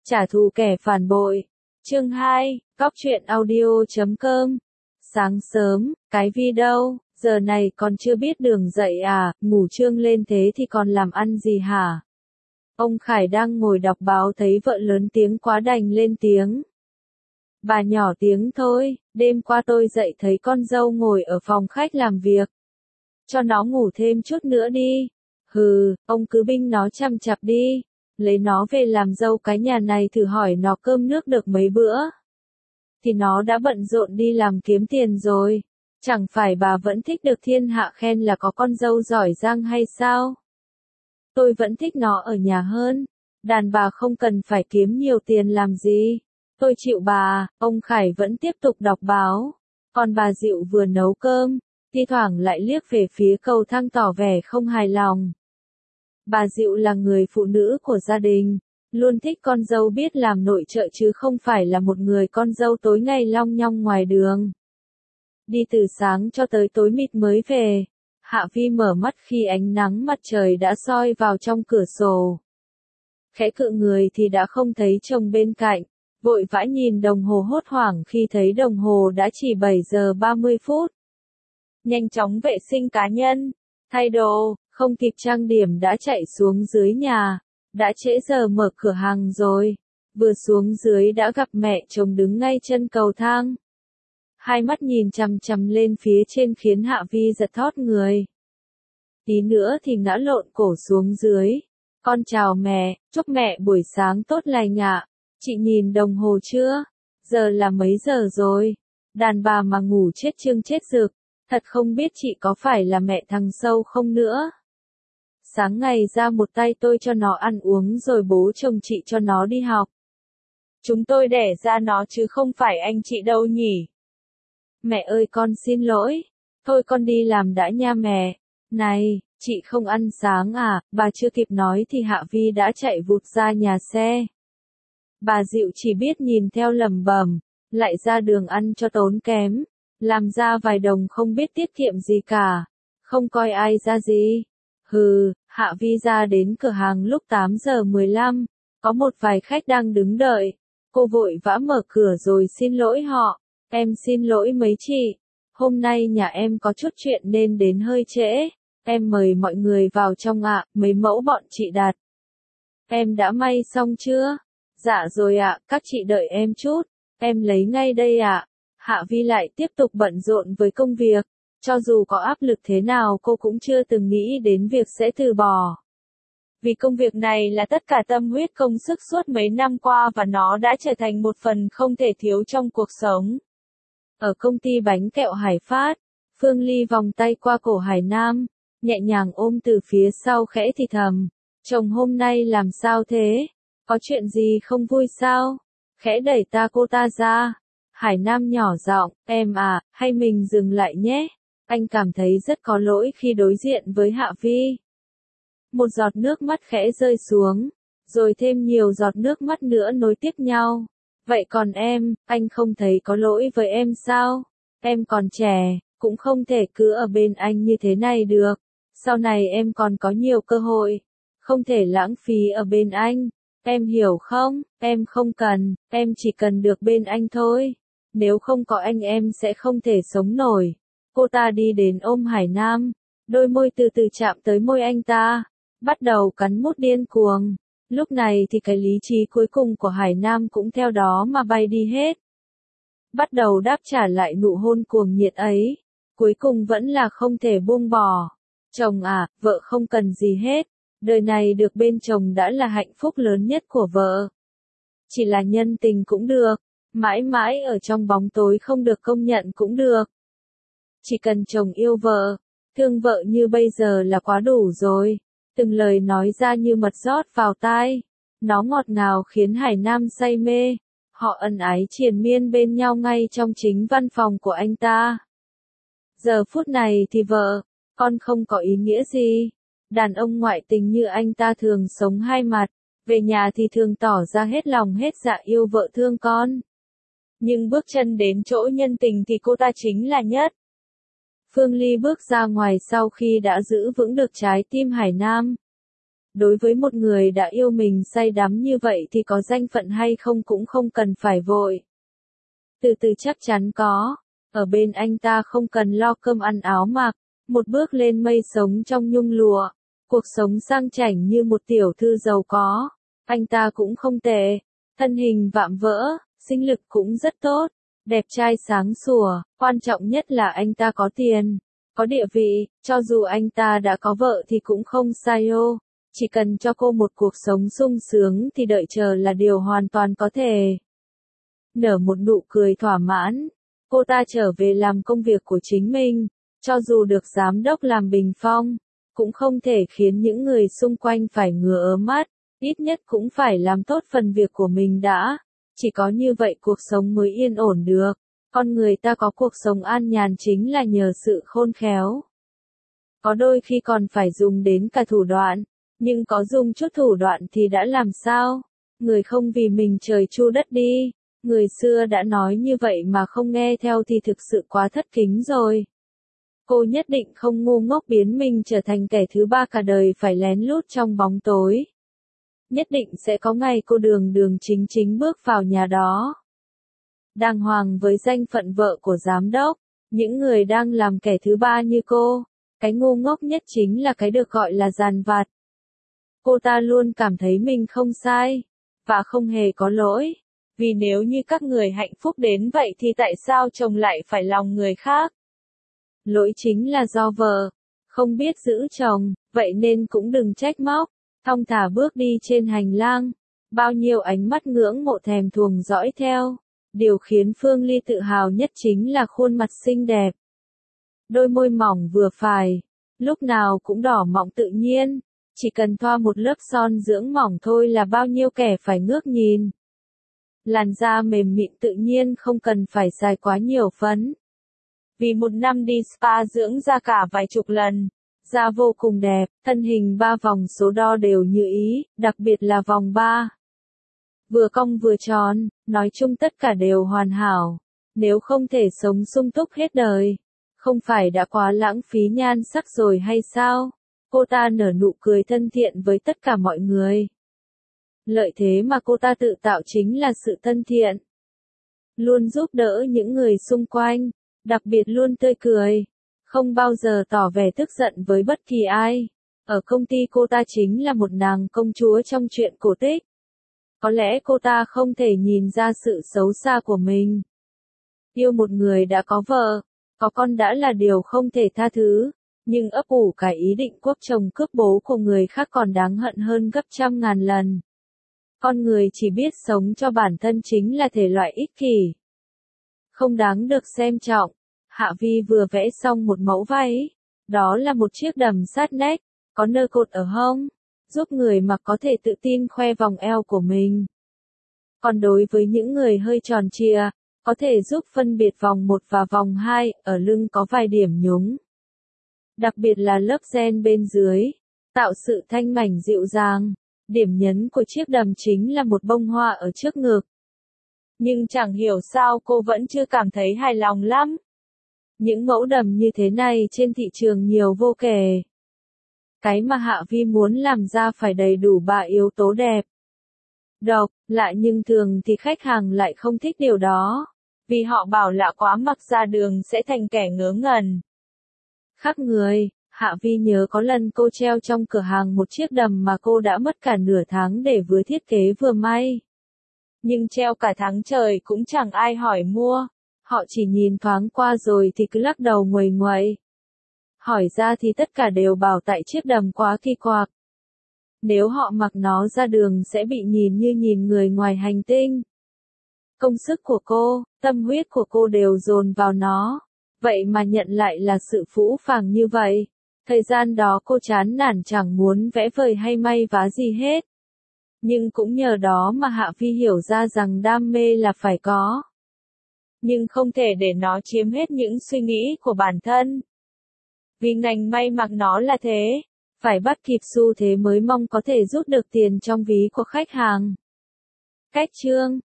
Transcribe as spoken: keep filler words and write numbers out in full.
Trả thù kẻ phản bội. Chương hai, Cóc truyện audio chấm com. Sáng sớm, cái vi đâu, giờ này còn chưa biết đường dậy à, ngủ trương lên thế thì còn làm ăn gì hả? Ông Khải đang ngồi đọc báo thấy vợ lớn tiếng quá đành lên tiếng. Bà nhỏ tiếng thôi, đêm qua tôi dậy thấy con dâu ngồi ở phòng khách làm việc. Cho nó ngủ thêm chút nữa đi. Hừ, ông cứ binh nó chằm chặp đi. Lấy nó về làm dâu cái nhà này thử hỏi nó cơm nước được mấy bữa. Thì nó đã bận rộn đi làm kiếm tiền rồi. Chẳng phải bà vẫn thích được thiên hạ khen là có con dâu giỏi giang hay sao? Tôi vẫn thích nó ở nhà hơn. Đàn bà không cần phải kiếm nhiều tiền làm gì. Tôi chịu bà. Ông Khải vẫn tiếp tục đọc báo. Còn bà Diệu vừa nấu cơm, thi thoảng lại liếc về phía cầu thang tỏ vẻ không hài lòng. Bà Diệu là người phụ nữ của gia đình, luôn thích con dâu biết làm nội trợ chứ không phải là một người con dâu tối ngày long nhong ngoài đường. Đi từ sáng cho tới tối mịt mới về, Hạ Vi mở mắt khi ánh nắng mặt trời đã soi vào trong cửa sổ. Khẽ cựa người thì đã không thấy chồng bên cạnh, vội vã nhìn đồng hồ hốt hoảng khi thấy đồng hồ đã chỉ bảy giờ ba mươi phút. Nhanh chóng vệ sinh cá nhân, thay đồ, không kịp trang điểm đã chạy xuống dưới nhà, đã trễ giờ mở cửa hàng rồi. Vừa xuống dưới đã gặp mẹ chồng đứng ngay chân cầu thang. Hai mắt nhìn chằm chằm lên phía trên khiến Hạ Vi giật thót người. Tí nữa thì ngã lộn cổ xuống dưới. Con chào mẹ, chúc mẹ buổi sáng tốt lành ạ. Chị nhìn đồng hồ chưa? Giờ là mấy giờ rồi? Đàn bà mà ngủ chết chương chết rực. Thật không biết chị có phải là mẹ thằng Sâu không nữa. Sáng ngày ra một tay tôi cho nó ăn uống rồi bố chồng chị cho nó đi học. Chúng tôi đẻ ra nó chứ không phải anh chị đâu nhỉ. Mẹ ơi con xin lỗi. Thôi con đi làm đã nha mẹ. Này, chị không ăn sáng à? Bà chưa kịp nói thì Hạ Vi đã chạy vụt ra nhà xe. Bà Diệu chỉ biết nhìn theo lẩm bẩm, lại ra đường ăn cho tốn kém. Làm ra vài đồng không biết tiết kiệm gì cả. Không coi ai ra gì. Hừ, Hạ Vi ra đến cửa hàng lúc tám giờ mười lăm. Có một vài khách đang đứng đợi. Cô vội vã mở cửa rồi xin lỗi họ. Em xin lỗi mấy chị. Hôm nay nhà em có chút chuyện nên đến hơi trễ. Em mời mọi người vào trong ạ, mấy mẫu bọn chị đặt. Em đã may xong chưa? Dạ rồi ạ, các chị đợi em chút. Em lấy ngay đây ạ. Hạ Vi lại tiếp tục bận rộn với công việc. Cho dù có áp lực thế nào cô cũng chưa từng nghĩ đến việc sẽ từ bỏ. Vì công việc này là tất cả tâm huyết công sức suốt mấy năm qua và nó đã trở thành một phần không thể thiếu trong cuộc sống. Ở công ty bánh kẹo Hải Phát, Phương Ly vòng tay qua cổ Hải Nam, nhẹ nhàng ôm từ phía sau khẽ thì thầm. Chồng hôm nay làm sao thế? Có chuyện gì không vui sao? Khẽ đẩy ta cô ta ra. Hải Nam nhỏ giọng, em à, hay mình dừng lại nhé. Anh cảm thấy rất có lỗi khi đối diện với Hạ Vi. Một giọt nước mắt khẽ rơi xuống, rồi thêm nhiều giọt nước mắt nữa nối tiếp nhau. Vậy còn em, anh không thấy có lỗi với em sao? Em còn trẻ, cũng không thể cứ ở bên anh như thế này được. Sau này em còn có nhiều cơ hội, không thể lãng phí ở bên anh. Em hiểu không? Em không cần, em chỉ cần được bên anh thôi. Nếu không có anh em sẽ không thể sống nổi. Cô ta đi đến ôm Hải Nam, đôi môi từ từ chạm tới môi anh ta, bắt đầu cắn mút điên cuồng. Lúc này thì cái lý trí cuối cùng của Hải Nam cũng theo đó mà bay đi hết. Bắt đầu đáp trả lại nụ hôn cuồng nhiệt ấy, cuối cùng vẫn là không thể buông bỏ. Chồng à, vợ không cần gì hết, đời này được bên chồng đã là hạnh phúc lớn nhất của vợ. Chỉ là nhân tình cũng được, mãi mãi ở trong bóng tối không được công nhận cũng được. Chỉ cần chồng yêu vợ, thương vợ như bây giờ là quá đủ rồi. Từng lời nói ra như mật rót vào tai. Nó ngọt ngào khiến Hải Nam say mê. Họ ân ái triền miên bên nhau ngay trong chính văn phòng của anh ta. Giờ phút này thì vợ, con không có ý nghĩa gì. Đàn ông ngoại tình như anh ta thường sống hai mặt. Về nhà thì thường tỏ ra hết lòng hết dạ yêu vợ thương con. Nhưng bước chân đến chỗ nhân tình thì cô ta chính là nhất. Phương Ly bước ra ngoài sau khi đã giữ vững được trái tim Hải Nam. Đối với một người đã yêu mình say đắm như vậy thì có danh phận hay không cũng không cần phải vội. Từ từ chắc chắn có, ở bên anh ta không cần lo cơm ăn áo mặc, một bước lên mây sống trong nhung lụa, cuộc sống sang chảnh như một tiểu thư giàu có, anh ta cũng không tệ, thân hình vạm vỡ, sinh lực cũng rất tốt, đẹp trai sáng sủa, quan trọng nhất là anh ta có tiền, có địa vị, cho dù anh ta đã có vợ thì cũng không sai ô, chỉ cần cho cô một cuộc sống sung sướng thì đợi chờ là điều hoàn toàn có thể. Nở một nụ cười thỏa mãn, cô ta trở về làm công việc của chính mình, cho dù được giám đốc làm bình phong, cũng không thể khiến những người xung quanh phải ngứa ớ mắt, ít nhất cũng phải làm tốt phần việc của mình đã, chỉ có như vậy cuộc sống mới yên ổn được, con người ta có cuộc sống an nhàn chính là nhờ sự khôn khéo. Có đôi khi còn phải dùng đến cả thủ đoạn, nhưng có dùng chút thủ đoạn thì đã làm sao, người không vì mình trời chu đất đi. Người xưa đã nói như vậy mà không nghe theo thì thực sự quá thất kính rồi. Cô nhất định không ngu ngốc biến mình trở thành kẻ thứ ba cả đời phải lén lút trong bóng tối. Nhất định sẽ có ngày cô đường đường chính chính bước vào nhà đó. Đàng hoàng với danh phận vợ của giám đốc, những người đang làm kẻ thứ ba như cô, cái ngu ngốc nhất chính là cái được gọi là dằn vặt. Cô ta luôn cảm thấy mình không sai, và không hề có lỗi. Vì nếu như các người hạnh phúc đến vậy thì tại sao chồng lại phải lòng người khác? Lỗi chính là do vợ, không biết giữ chồng, vậy nên cũng đừng trách móc, thong thả bước đi trên hành lang, bao nhiêu ánh mắt ngưỡng mộ thèm thuồng dõi theo. Điều khiến Phương Ly tự hào nhất chính là khuôn mặt xinh đẹp. Đôi môi mỏng vừa phải, lúc nào cũng đỏ mọng tự nhiên, chỉ cần thoa một lớp son dưỡng mỏng thôi là bao nhiêu kẻ phải ngước nhìn. Làn da mềm mịn tự nhiên không cần phải xài quá nhiều phấn. Vì một năm đi spa dưỡng da cả vài chục lần, da vô cùng đẹp, thân hình ba vòng số đo đều như ý, đặc biệt là vòng ba. Vừa cong vừa tròn, nói chung tất cả đều hoàn hảo. Nếu không thể sống sung túc hết đời, không phải đã quá lãng phí nhan sắc rồi hay sao? Cô ta nở nụ cười thân thiện với tất cả mọi người. Lợi thế mà cô ta tự tạo chính là sự thân thiện. Luôn giúp đỡ những người xung quanh, đặc biệt luôn tươi cười, không bao giờ tỏ vẻ tức giận với bất kỳ ai. Ở công ty cô ta chính là một nàng công chúa trong truyện cổ tích. Có lẽ cô ta không thể nhìn ra sự xấu xa của mình. Yêu một người đã có vợ, có con đã là điều không thể tha thứ, nhưng ấp ủ cái ý định quốc chồng cướp bố của người khác còn đáng hận hơn gấp trăm ngàn lần. Con người chỉ biết sống cho bản thân chính là thể loại ích kỷ, không đáng được xem trọng. Hạ Vi vừa vẽ xong một mẫu váy, đó là một chiếc đầm sát nách, có nơ cột ở hông, giúp người mặc có thể tự tin khoe vòng eo của mình. Còn đối với những người hơi tròn trịa, có thể giúp phân biệt vòng một và vòng hai, ở lưng có vài điểm nhúng. Đặc biệt là lớp ren bên dưới, tạo sự thanh mảnh dịu dàng. Điểm nhấn của chiếc đầm chính là một bông hoa ở trước ngực. Nhưng chẳng hiểu sao cô vẫn chưa cảm thấy hài lòng lắm. Những mẫu đầm như thế này trên thị trường nhiều vô kể. Cái mà Hạ Vi muốn làm ra phải đầy đủ ba yếu tố đẹp, độc, lạ, nhưng thường thì khách hàng lại không thích điều đó. Vì họ bảo lạ quá mặc ra đường sẽ thành kẻ ngớ ngẩn. Khác người, Hạ Vi nhớ có lần cô treo trong cửa hàng một chiếc đầm mà cô đã mất cả nửa tháng để vừa thiết kế vừa may. Nhưng treo cả tháng trời cũng chẳng ai hỏi mua. Họ chỉ nhìn thoáng qua rồi thì cứ lắc đầu nguầy nguậy. Hỏi ra thì tất cả đều bảo tại chiếc đầm quá kỳ quặc. Nếu họ mặc nó ra đường sẽ bị nhìn như nhìn người ngoài hành tinh. Công sức của cô, tâm huyết của cô đều dồn vào nó. Vậy mà nhận lại là sự phũ phàng như vậy. Thời gian đó cô chán nản chẳng muốn vẽ vời hay may vá gì hết. Nhưng cũng nhờ đó mà Hạ Vi hiểu ra rằng đam mê là phải có. Nhưng không thể để nó chiếm hết những suy nghĩ của bản thân. Vì ngành may mặc nó là thế, phải bắt kịp xu thế mới mong có thể rút được tiền trong ví của khách hàng. Cách chương